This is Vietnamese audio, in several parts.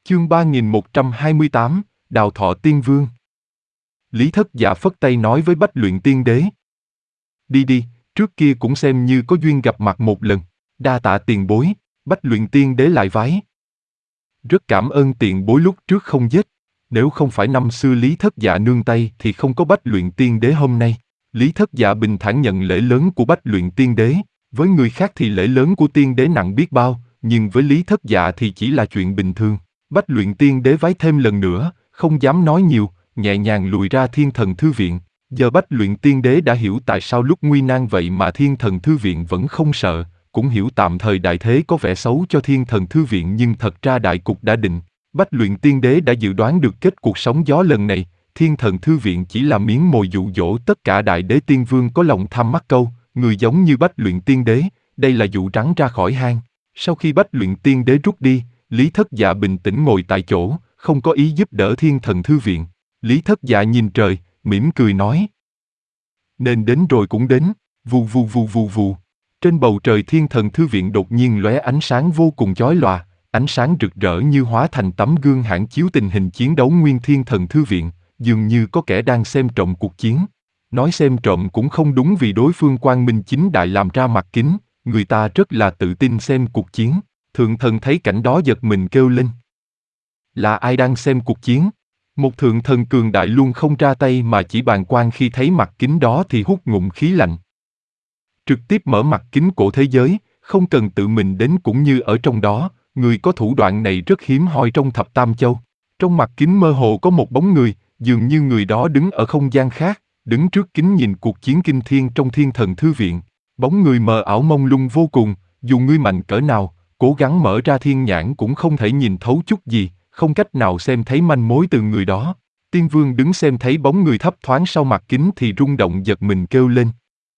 Chương 3128, Đào Thọ Tiên Vương. Lý Thất Dạ phất tay nói với Bách Luyện Tiên Đế. Đi đi, trước kia cũng xem như có duyên gặp mặt một lần, đa tạ tiền bối. Bách Luyện Tiên Đế lại vái. Rất cảm ơn tiền bối lúc trước không giết, nếu không phải năm xưa Lý Thất Dạ nương tay thì không có Bách Luyện Tiên Đế hôm nay. Lý Thất Dạ bình thản nhận lễ lớn của Bách Luyện Tiên Đế, với người khác thì lễ lớn của tiên đế nặng biết bao, nhưng với Lý Thất Dạ thì chỉ là chuyện bình thường. Bách Luyện Tiên Đế vái thêm lần nữa, không dám nói nhiều, nhẹ nhàng lùi ra Thiên Thần Thư Viện. Giờ Bách Luyện Tiên Đế đã hiểu tại sao lúc nguy nan vậy mà Thiên Thần Thư Viện vẫn không sợ, cũng hiểu tạm thời đại thế có vẻ xấu cho Thiên Thần Thư Viện nhưng thật ra đại cục đã định. Bách Luyện Tiên Đế đã dự đoán được kết cuộc sóng gió lần này, Thiên Thần Thư Viện chỉ là miếng mồi dụ dỗ tất cả đại đế tiên vương có lòng tham mắc câu, người giống như Bách Luyện Tiên Đế, đây là dụ rắn ra khỏi hang. Sau khi Bách Luyện Tiên Đế rút đi, Lý Thất Dạ bình tĩnh ngồi tại chỗ, không có ý giúp đỡ Thiên Thần Thư Viện. Lý Thất Dạ nhìn trời, mỉm cười nói. Nên đến rồi cũng đến, vù vù vù vù vù. Trên bầu trời Thiên Thần Thư Viện đột nhiên lóe ánh sáng vô cùng chói lòa, ánh sáng rực rỡ như hóa thành tấm gương hãng chiếu tình hình chiến đấu nguyên Thiên Thần Thư Viện, dường như có kẻ đang xem trộm cuộc chiến. Nói xem trộm cũng không đúng vì đối phương quang minh chính đại làm ra mặt kính, người ta rất là tự tin xem cuộc chiến. Thượng thần thấy cảnh đó giật mình kêu lên. Là ai đang xem cuộc chiến? Một thượng thần cường đại luôn không ra tay mà chỉ bàng quan khi thấy mặt kính đó thì hút ngụm khí lạnh. Trực tiếp mở mặt kính cổ thế giới, không cần tự mình đến cũng như ở trong đó, người có thủ đoạn này rất hiếm hoi trong thập tam châu. Trong mặt kính mơ hồ có một bóng người, dường như người đó đứng ở không gian khác, đứng trước kính nhìn cuộc chiến kinh thiên trong Thiên Thần Thư Viện. Bóng người mờ ảo mông lung vô cùng, dù ngươi mạnh cỡ nào, cố gắng mở ra thiên nhãn cũng không thể nhìn thấu chút gì, không cách nào xem thấy manh mối từ người đó. Tiên Vương đứng xem thấy bóng người thấp thoáng sau mặt kính thì rung động giật mình kêu lên.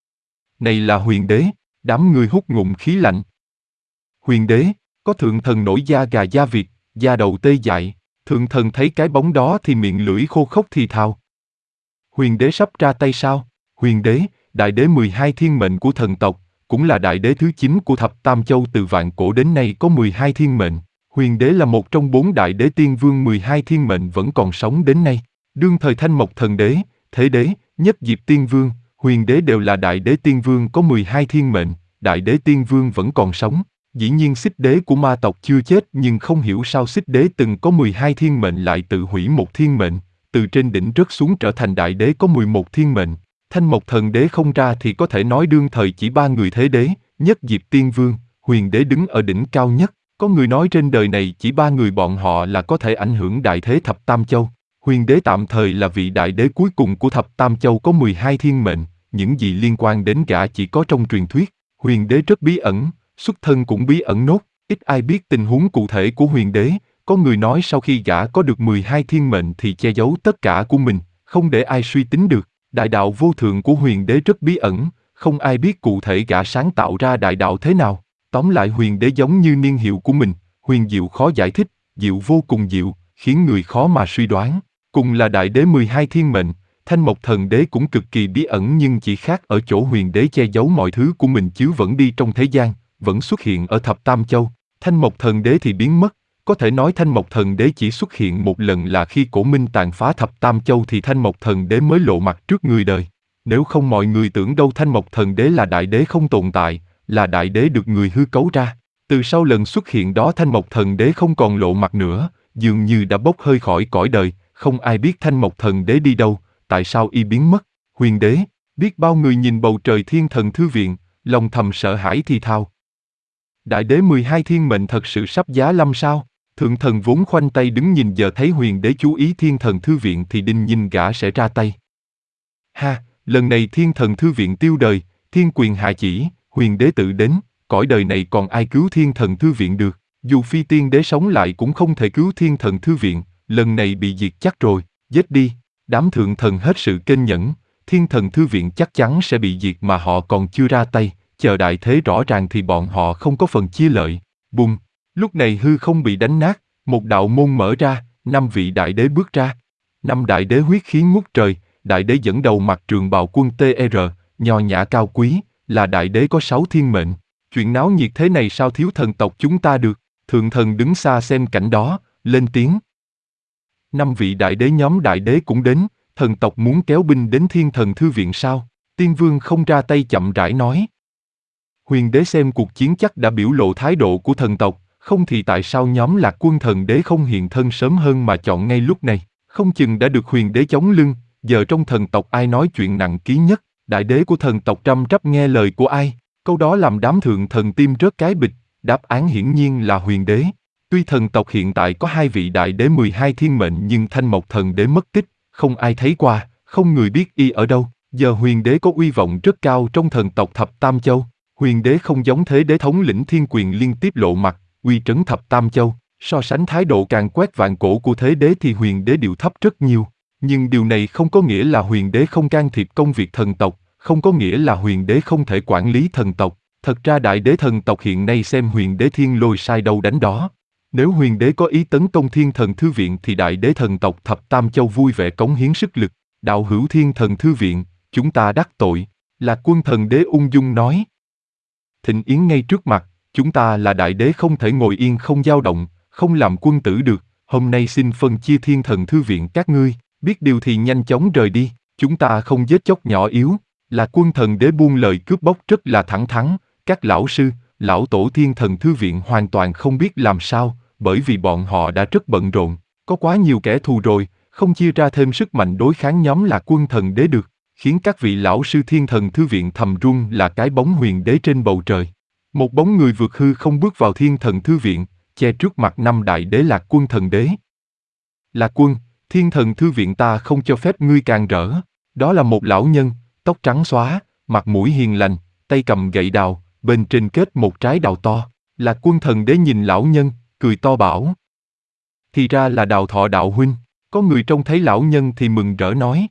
Này là Huyền Đế, đám người hút ngụm khí lạnh. Huyền Đế, có thượng thần nổi da gà da vịt, da đầu tê dại, thượng thần thấy cái bóng đó thì miệng lưỡi khô khốc thì thào. Huyền Đế sắp ra tay sao? Huyền Đế, đại đế 12 thiên mệnh của thần tộc, cũng là đại đế thứ 9 của thập tam châu từ vạn cổ đến nay có 12 thiên mệnh. Huyền Đế là một trong 4 đại đế tiên vương 12 thiên mệnh vẫn còn sống đến nay. Đương thời Thanh Mộc Thần Đế, Thế Đế, Nhất Diệp Tiên Vương, Huyền Đế đều là đại đế tiên vương có 12 thiên mệnh, đại đế tiên vương vẫn còn sống. Dĩ nhiên Xích Đế của ma tộc chưa chết nhưng không hiểu sao Xích Đế từng có 12 thiên mệnh lại tự hủy một thiên mệnh, từ trên đỉnh rớt xuống trở thành đại đế có 11 thiên mệnh. Thanh Mộc Thần Đế không ra thì có thể nói đương thời chỉ 3 người Thế Đế, Nhất Diệp Tiên Vương, Huyền Đế đứng ở đỉnh cao nhất. Có người nói trên đời này chỉ 3 người bọn họ là có thể ảnh hưởng đại thế thập tam châu. Huyền Đế tạm thời là vị đại đế cuối cùng của thập tam châu có 12 thiên mệnh, những gì liên quan đến gã chỉ có trong truyền thuyết. Huyền Đế rất bí ẩn, xuất thân cũng bí ẩn nốt, ít ai biết tình huống cụ thể của Huyền Đế. Có người nói sau khi gã có được 12 thiên mệnh thì che giấu tất cả của mình, không để ai suy tính được. Đại đạo vô thượng của Huyền Đế rất bí ẩn, không ai biết cụ thể gã sáng tạo ra đại đạo thế nào. Tóm lại Huyền Đế giống như niên hiệu của mình, huyền diệu khó giải thích, diệu vô cùng diệu, khiến người khó mà suy đoán. Cùng là đại đế 12 thiên mệnh, Thanh Mộc Thần Đế cũng cực kỳ bí ẩn nhưng chỉ khác ở chỗ Huyền Đế che giấu mọi thứ của mình chứ vẫn đi trong thế gian, vẫn xuất hiện ở thập tam châu. Thanh Mộc Thần Đế thì biến mất, có thể nói Thanh Mộc Thần Đế chỉ xuất hiện một lần là khi Cổ Minh tàn phá thập tam châu thì Thanh Mộc Thần Đế mới lộ mặt trước người đời. Nếu không mọi người tưởng đâu Thanh Mộc Thần Đế là đại đế không tồn tại, là đại đế được người hư cấu ra. Từ sau lần xuất hiện đó Thanh Mộc Thần Đế không còn lộ mặt nữa, dường như đã bốc hơi khỏi cõi đời, không ai biết Thanh Mộc Thần Đế đi đâu, tại sao y biến mất. Huyền Đế, biết bao người nhìn bầu trời Thiên Thần Thư Viện, lòng thầm sợ hãi thì thào. Đại đế 12 thiên mệnh thật sự sắp giá lâm sao? Thượng thần vốn khoanh tay đứng nhìn giờ thấy Huyền Đế chú ý Thiên Thần Thư Viện thì đinh nhìn gã sẽ ra tay. Ha, lần này Thiên Thần Thư Viện tiêu đời, thiên quyền hạ chỉ, Huyền Đế tự đến, cõi đời này còn ai cứu Thiên Thần Thư Viện được, dù phi tiên đế sống lại cũng không thể cứu Thiên Thần Thư Viện, lần này bị diệt chắc rồi, giết đi. Đám thượng thần hết sự kiên nhẫn, Thiên Thần Thư Viện chắc chắn sẽ bị diệt mà họ còn chưa ra tay, chờ đại thế rõ ràng thì bọn họ không có phần chia lợi. Bùng, lúc này hư không bị đánh nát, một đạo môn mở ra, 5 vị đại đế bước ra. 5 đại đế huyết khí ngút trời, đại đế dẫn đầu mặc trường bào quân TR, nho nhã cao quý, là đại đế có 6 thiên mệnh. Chuyện náo nhiệt thế này sao thiếu thần tộc chúng ta được? Thượng thần đứng xa xem cảnh đó, lên tiếng. 5 vị đại đế nhóm đại đế cũng đến, thần tộc muốn kéo binh đến Thiên Thần Thư Viện sao? Tiên Vương không ra tay chậm rãi nói. Huyền đế xem cuộc chiến chắc đã biểu lộ thái độ của thần tộc, không thì tại sao nhóm Lạc Quân thần đế không hiện thân sớm hơn mà chọn ngay lúc này, không chừng đã được huyền đế chống lưng, giờ trong thần tộc ai nói chuyện nặng ký nhất, đại đế của thần tộc trăm trắp nghe lời của ai, câu đó làm đám thượng thần tim rớt cái bịch, đáp án hiển nhiên là huyền đế. Tuy thần tộc hiện tại có 2 vị đại đế 12 thiên mệnh nhưng Thanh Mộc thần đế mất tích, không ai thấy qua, không người biết y ở đâu, giờ huyền đế có uy vọng rất cao trong thần tộc Thập Tam Châu. Huyền đế không giống thế đế thống lĩnh thiên quyền liên tiếp lộ mặt, uy trấn Thập Tam Châu, so sánh thái độ càng quét vạn cổ của thế đế thì huyền đế điệu thấp rất nhiều. Nhưng điều này không có nghĩa là huyền đế không can thiệp công việc thần tộc, không có nghĩa là huyền đế không thể quản lý thần tộc. Thật ra đại đế thần tộc hiện nay xem huyền đế thiên lôi sai đâu đánh đó. Nếu huyền đế có ý tấn công Thiên Thần Thư Viện thì đại đế thần tộc Thập Tam Châu vui vẻ cống hiến sức lực. Đạo hữu Thiên Thần Thư Viện, chúng ta đắc tội, Lạc Quân thần đế ung dung nói. Thịnh yến ngay trước mặt, chúng ta là đại đế không thể ngồi yên không dao động, không làm quân tử được, hôm nay xin phân chia Thiên Thần Thư Viện các ngươi, biết điều thì nhanh chóng rời đi, chúng ta không giết chóc nhỏ yếu. Lạc Quân thần đế buông lời cướp bóc rất là thẳng thắn, các lão sư, lão tổ Thiên Thần Thư Viện hoàn toàn không biết làm sao, bởi vì bọn họ đã rất bận rộn, có quá nhiều kẻ thù rồi, không chia ra thêm sức mạnh đối kháng nhóm Lạc Quân thần đế được, khiến các vị lão sư Thiên Thần Thư Viện thầm run là cái bóng huyền đế trên bầu trời. Một bóng người vượt hư không bước vào Thiên Thần Thư Viện, che trước mặt 5 đại đế Lạc Quân thần đế. Lạc Quân, Thiên Thần Thư Viện ta không cho phép ngươi càn rỡ. Đó là một lão nhân, tóc trắng xóa, mặt mũi hiền lành, tay cầm gậy đào, bên trên kết một trái đào to. Lạc Quân thần đế nhìn lão nhân, cười to bảo. Thì ra là Đào Thọ đạo huynh, có người trông thấy lão nhân thì mừng rỡ nói.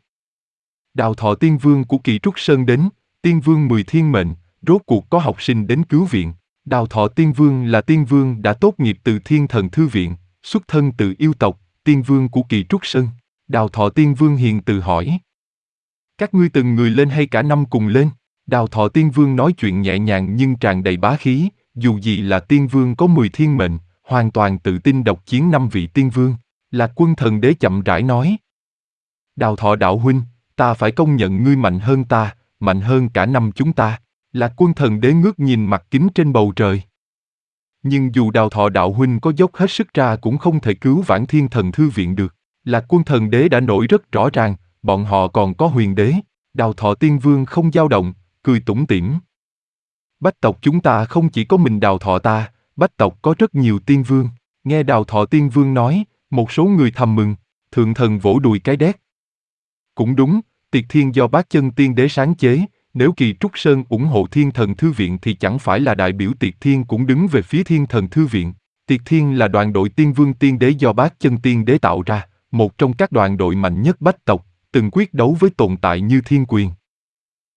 Đào Thọ tiên vương của Kỳ Trúc Sơn đến, tiên vương 10 thiên mệnh, rốt cuộc có học sinh đến cứu viện. Đào Thọ tiên vương là tiên vương đã tốt nghiệp từ Thiên Thần Thư Viện, xuất thân từ yêu tộc, tiên vương của Kỳ Trúc Sơn. Đào Thọ tiên vương hiền từ hỏi. Các ngươi từng người lên hay cả năm cùng lên? Đào Thọ tiên vương nói chuyện nhẹ nhàng nhưng tràn đầy bá khí, dù gì là tiên vương có 10 thiên mệnh, hoàn toàn tự tin độc chiến 5 vị tiên vương. Lạc Quân thần đế chậm rãi nói. Đào Thọ đạo huynh, ta phải công nhận ngươi mạnh hơn ta, mạnh hơn cả năm chúng ta. Lạc Quân thần đế ngước nhìn mặt kính trên bầu trời. Nhưng dù Đào Thọ đạo huynh có dốc hết sức ra cũng không thể cứu vãn Thiên Thần Thư Viện được. Lạc Quân thần đế đã nổi rất rõ ràng, bọn họ còn có huyền đế. Đào Thọ tiên vương không dao động, cười tủm tỉm. Bách tộc chúng ta không chỉ có mình Đào Thọ ta, Bách tộc có rất nhiều tiên vương. Nghe Đào Thọ tiên vương nói, một số người thầm mừng, thượng thần vỗ đùi cái đét. Cũng đúng, tiệc thiên do Bát Chân tiên đế sáng chế, nếu Kỳ Trúc Sơn ủng hộ Thiên Thần Thư Viện thì chẳng phải là đại biểu tiệc thiên cũng đứng về phía Thiên Thần Thư Viện. Tiệc thiên là đoàn đội tiên vương tiên đế do Bát Chân tiên đế tạo ra, một trong các đoàn đội mạnh nhất Bách tộc, từng quyết đấu với tồn tại như Thiên Quyền.